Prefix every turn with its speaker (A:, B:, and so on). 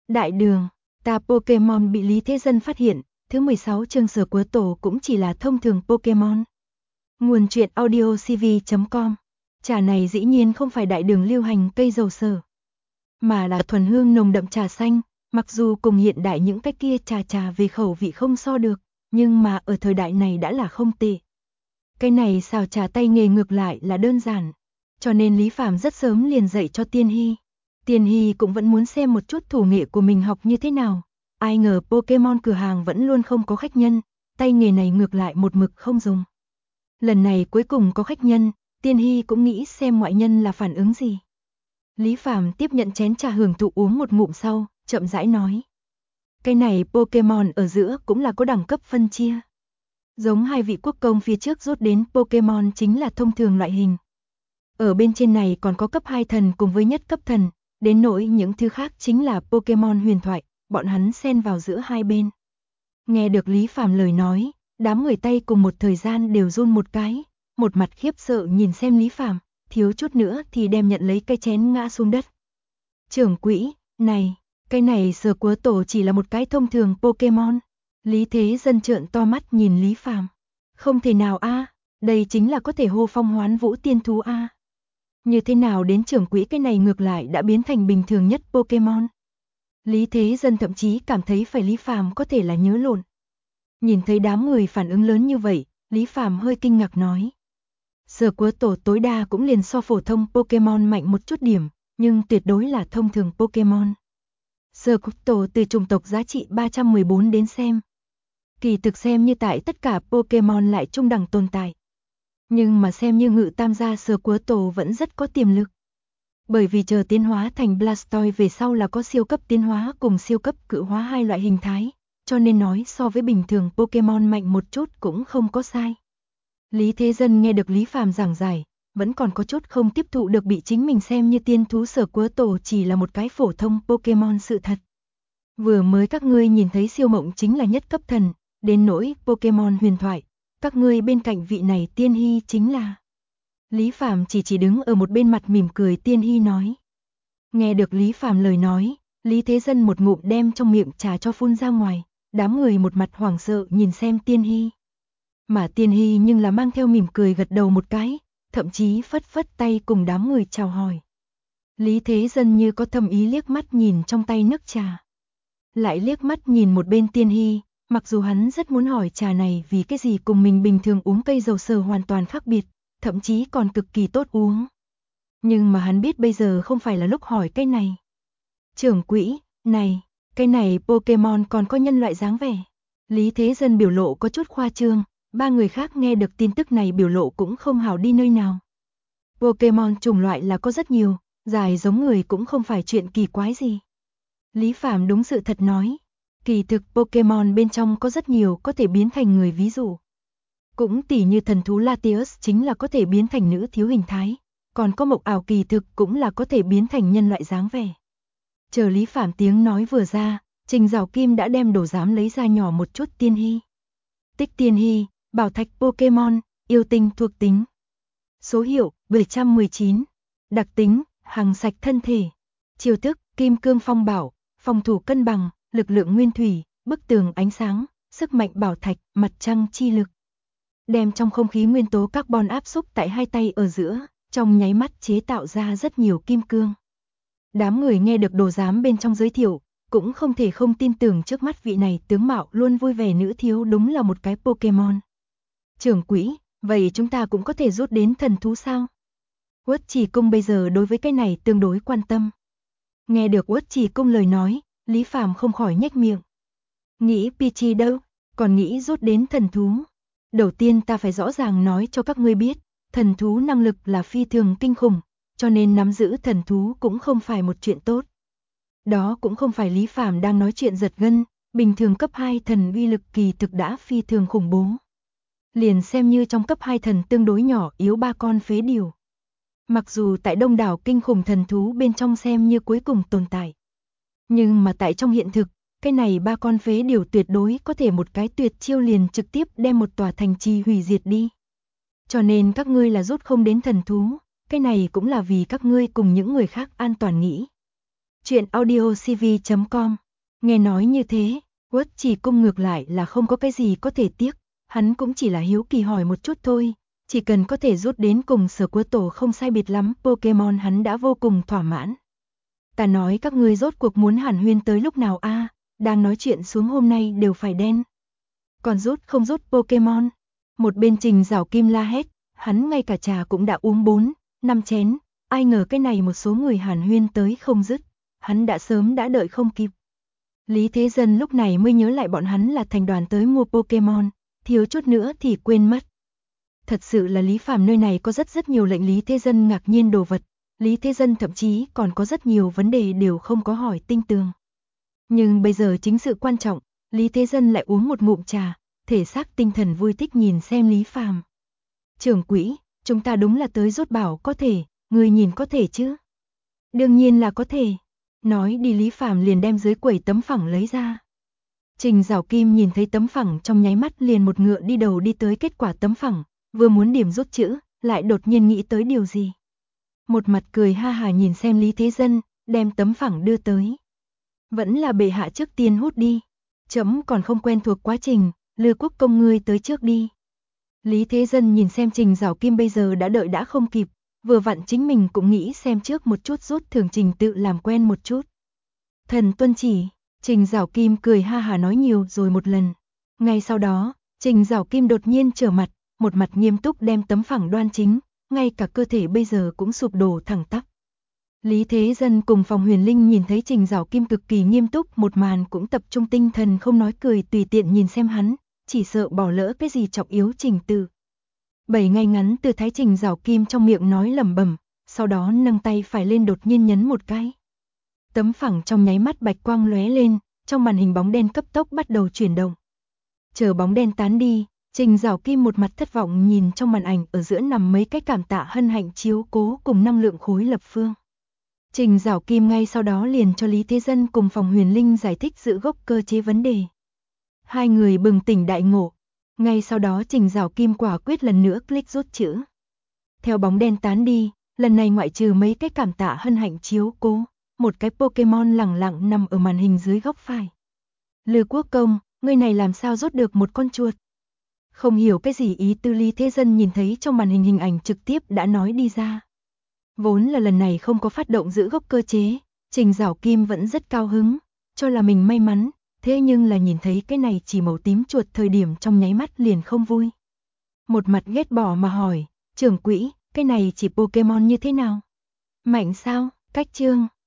A: Đại đường, ta Pokemon bị Lý Thế Dân phát hiện, thứ 16 chương Sở Quớ Tổ cũng chỉ là thông thường Pokemon. Nguồn truyện audio cv.com. Trà này dĩ nhiên không phải đại đường lưu hành cây dầu sở, mà là thuần hương nồng đậm trà xanh, mặc dù cùng hiện đại những cái kia trà về khẩu vị không so được, nhưng mà ở thời đại này đã là không tệ. Cái này xào trà tay nghề ngược lại là đơn giản, cho nên Lý Phàm rất sớm liền dạy cho Tiên Hy. Tiên Hy cũng vẫn muốn xem một chút thủ nghệ của mình học như thế nào. Ai ngờ Pokemon cửa hàng vẫn luôn không có khách nhân, tay nghề này ngược lại một mực không dùng. Lần này cuối cùng có khách nhân, Tiên Hy cũng nghĩ xem ngoại nhân là phản ứng gì. Lý Phàm tiếp nhận chén trà hưởng thụ uống một ngụm sau, chậm rãi nói. Cái này Pokemon ở giữa cũng là có đẳng cấp phân chia. Giống hai vị quốc công phía trước rút đến Pokemon chính là thông thường loại hình. Ở bên trên này còn có cấp 2 thần cùng với nhất cấp thần, đến nỗi những thứ khác chính là Pokemon huyền thoại, bọn hắn xen vào giữa hai bên. Nghe được Lý Phàm lời nói, đám người tay cùng một thời gian đều run một cái, một mặt khiếp sợ nhìn xem Lý Phàm, thiếu chút nữa thì đem nhận lấy cái chén ngã xuống đất. Trưởng quỹ, này, cái này Sở Quớ Tổ chỉ là một cái thông thường Pokemon. Lý Thế Dân trợn to mắt nhìn Lý Phàm. Không thể nào a, đây chính là có thể hô phong hoán vũ tiên thú a. Như thế nào đến trưởng quỹ cái này ngược lại đã biến thành bình thường nhất Pokemon. Lý Thế Dân thậm chí cảm thấy phải Lý Phàm có thể là nhớ lộn. Nhìn thấy đám người phản ứng lớn như vậy, Lý Phàm hơi kinh ngạc nói. Sở Quớ Tổ tối đa cũng liền so phổ thông Pokemon mạnh một chút điểm, nhưng tuyệt đối là thông thường Pokemon. Sở Quớ Tổ từ chủng tộc giá trị 314 đến xem. Kỳ thực xem như tại tất cả Pokemon lại trung đẳng tồn tại. Nhưng mà xem như Ngự Tam gia Sở Quớ Tổ vẫn rất có tiềm lực. Bởi vì chờ tiến hóa thành Blastoise về sau là có siêu cấp tiến hóa cùng siêu cấp cự hóa hai loại hình thái, cho nên nói so với bình thường Pokemon mạnh một chút cũng không có sai. Lý Thế Dân nghe được Lý Phàm giảng giải, vẫn còn có chút không tiếp thụ được bị chính mình xem như tiên thú Sở Quớ Tổ chỉ là một cái phổ thông Pokemon sự thật. Vừa mới các ngươi nhìn thấy siêu mộng chính là nhất cấp thần, đến nỗi Pokemon huyền thoại, các ngươi bên cạnh vị này Tiên Hy chính là. Lý Phàm chỉ đứng ở một bên mặt mỉm cười Tiên Hy nói. Nghe được Lý Phàm lời nói, Lý Thế Dân một ngụm đem trong miệng trà cho phun ra ngoài, đám người một mặt hoảng sợ nhìn xem Tiên Hy. Mà Tiên Hy nhưng là mang theo mỉm cười gật đầu một cái, thậm chí phất phất tay cùng đám người chào hỏi. Lý Thế Dân như có thầm ý liếc mắt nhìn trong tay nước trà. Lại liếc mắt nhìn một bên Tiên Hy, mặc dù hắn rất muốn hỏi trà này vì cái gì cùng mình bình thường uống cây dầu sở hoàn toàn khác biệt, thậm chí còn cực kỳ tốt uống. Nhưng mà hắn biết bây giờ không phải là lúc hỏi cái này. Trưởng quỹ, này, cái này Pokemon còn có nhân loại dáng vẻ. Lý Thế Dân biểu lộ có chút khoa trương, ba người khác nghe được tin tức này biểu lộ cũng không hảo đi nơi nào. Pokemon chủng loại là có rất nhiều, dài giống người cũng không phải chuyện kỳ quái gì. Lý Phàm đúng sự thật nói, kỳ thực Pokemon bên trong có rất nhiều có thể biến thành người ví dụ. Cũng tỉ như thần thú Latios chính là có thể biến thành nữ thiếu hình thái, còn có mộc ảo kỳ thực cũng là có thể biến thành nhân loại dáng vẻ. Chờ Lý Phàm tiếng nói vừa ra, Trình Giảo Kim đã đem đồ giám lấy ra nhỏ một chút Tiên Hy. Tích Tiên Hy, bảo thạch Pokemon, yêu tinh thuộc tính. Số hiệu 719, đặc tính, hằng sạch thân thể. Chiêu thức, kim cương phong bảo, phòng thủ cân bằng, lực lượng nguyên thủy, bức tường ánh sáng, sức mạnh bảo thạch, mặt trăng chi lực. Đem trong không khí nguyên tố carbon áp xúc tại hai tay ở giữa, trong nháy mắt chế tạo ra rất nhiều kim cương. Đám người nghe được đồ giám bên trong giới thiệu, cũng không thể không tin tưởng trước mắt vị này tướng mạo luôn vui vẻ nữ thiếu đúng là một cái Pokemon. Trưởng quỹ, vậy chúng ta cũng có thể rút đến thần thú sao? Uất Trì Cung bây giờ đối với cái này tương đối quan tâm. Nghe được Uất Trì Cung lời nói, Lý Phàm không khỏi nhếch miệng. Nghĩ Pichi đâu, còn nghĩ rút đến thần thú. Đầu tiên ta phải rõ ràng nói cho các ngươi biết, thần thú năng lực là phi thường kinh khủng, cho nên nắm giữ thần thú cũng không phải một chuyện tốt. Đó cũng không phải Lý Phàm đang nói chuyện giật gân, bình thường cấp 2 thần uy lực kỳ thực đã phi thường khủng bố. Liền xem như trong cấp 2 thần tương đối nhỏ yếu ba con phế điều. Mặc dù tại đông đảo kinh khủng thần thú bên trong xem như cuối cùng tồn tại. Nhưng mà tại trong hiện thực, cái này ba con phế điều tuyệt đối có thể một cái tuyệt chiêu liền trực tiếp đem một tòa thành trì hủy diệt đi. Cho nên các ngươi là rút không đến thần thú, cái này cũng là vì các ngươi cùng những người khác an toàn nghĩ. Chuyện audio CV.com. Nghe nói như thế, Quất chỉ cung ngược lại là không có cái gì có thể tiếc, hắn cũng chỉ là hiếu kỳ hỏi một chút thôi, chỉ cần có thể rút đến cùng Sở Quế Tổ không sai biệt lắm Pokemon hắn đã vô cùng thỏa mãn. Ta nói các ngươi rốt cuộc muốn hàn huyên tới lúc nào a? Đang nói chuyện xuống hôm nay đều phải đen. Còn rút không rút Pokemon? Một bên Trình Giảo Kim la hét, hắn ngay cả trà cũng đã uống 4-5 chén, ai ngờ cái này một số người hàn huyên tới không dứt, hắn đã sớm đã đợi không kịp. Lý Thế Dân lúc này mới nhớ lại bọn hắn là thành đoàn tới mua Pokemon, thiếu chút nữa thì quên mất. Thật sự là Lý Phàm nơi này có rất nhiều lệnh Lý Thế Dân ngạc nhiên đồ vật, Lý Thế Dân thậm chí còn có rất nhiều vấn đề đều không có hỏi tinh tường. Nhưng bây giờ chính sự quan trọng, Lý Thế Dân lại uống một ngụm trà, thể xác tinh thần vui thích nhìn xem Lý Phàm. Trưởng quỹ, chúng ta đúng là tới rút bảo có thể, người nhìn có thể chứ? Đương nhiên là có thể. Nói đi Lý Phàm liền đem dưới quầy tấm phẳng lấy ra. Trình Giảo Kim nhìn thấy tấm phẳng trong nháy mắt liền một ngựa đi đầu đi tới kết quả tấm phẳng, vừa muốn điểm rút chữ, lại đột nhiên nghĩ tới điều gì. Một mặt cười ha hà nhìn xem Lý Thế Dân, đem tấm phẳng đưa tới. Vẫn là bệ hạ trước tiên hút đi. Chấm còn không quen thuộc quá trình, Lư Quốc công ngươi tới trước đi. Lý Thế Dân nhìn xem Trình Giảo Kim bây giờ đã đợi đã không kịp, vừa vặn chính mình cũng nghĩ xem trước một chút rút thường trình tự làm quen một chút. Thần tuân chỉ, Trình Giảo Kim cười ha hà nói nhiều rồi một lần. Ngay sau đó, Trình Giảo Kim đột nhiên trở mặt, một mặt nghiêm túc đem tấm phẳng đoan chính, ngay cả cơ thể bây giờ cũng sụp đổ thẳng tắp. Lý Thế Dân cùng Phòng Huyền Linh nhìn thấy Trình Giảo Kim cực kỳ nghiêm túc một màn cũng tập trung tinh thần không nói cười tùy tiện nhìn xem hắn, chỉ sợ bỏ lỡ cái gì trọng yếu trình tự. 7 ngày ngắn từ thái Trình Giảo Kim trong miệng nói lẩm bẩm, sau đó nâng tay phải lên đột nhiên nhấn một cái. Tấm phẳng trong nháy mắt bạch quang lóe lên, trong màn hình bóng đen cấp tốc bắt đầu chuyển động. Chờ bóng đen tán đi, Trình Giảo Kim một mặt thất vọng nhìn trong màn ảnh ở giữa nằm mấy cái cảm tạ hân hạnh chiếu cố cùng năng lượng khối lập phương. Trình Giảo Kim ngay sau đó liền cho Lý Thế Dân cùng Phòng Huyền Linh giải thích giữ gốc cơ chế vấn đề. Hai người bừng tỉnh đại ngộ. Ngay sau đó Trình Giảo Kim quả quyết lần nữa click rút chữ. Theo bóng đen tán đi, lần này ngoại trừ mấy cái cảm tạ hân hạnh chiếu cố, một cái Pokemon lẳng lặng nằm ở màn hình dưới góc phải. Lư Quốc công, người này làm sao rút được một con chuột? Không hiểu cái gì ý tư Lý Thế Dân nhìn thấy trong màn hình hình ảnh trực tiếp đã nói đi ra. Vốn là lần này không có phát động giữ gốc cơ chế, Trình Giảo Kim vẫn rất cao hứng, cho là mình may mắn, thế nhưng là nhìn thấy cái này chỉ màu tím chuột thời điểm trong nháy mắt liền không vui. Một mặt ghét bỏ mà hỏi, trưởng quỹ, cái này chỉ Pokemon như thế nào? Mạnh sao, cách chương.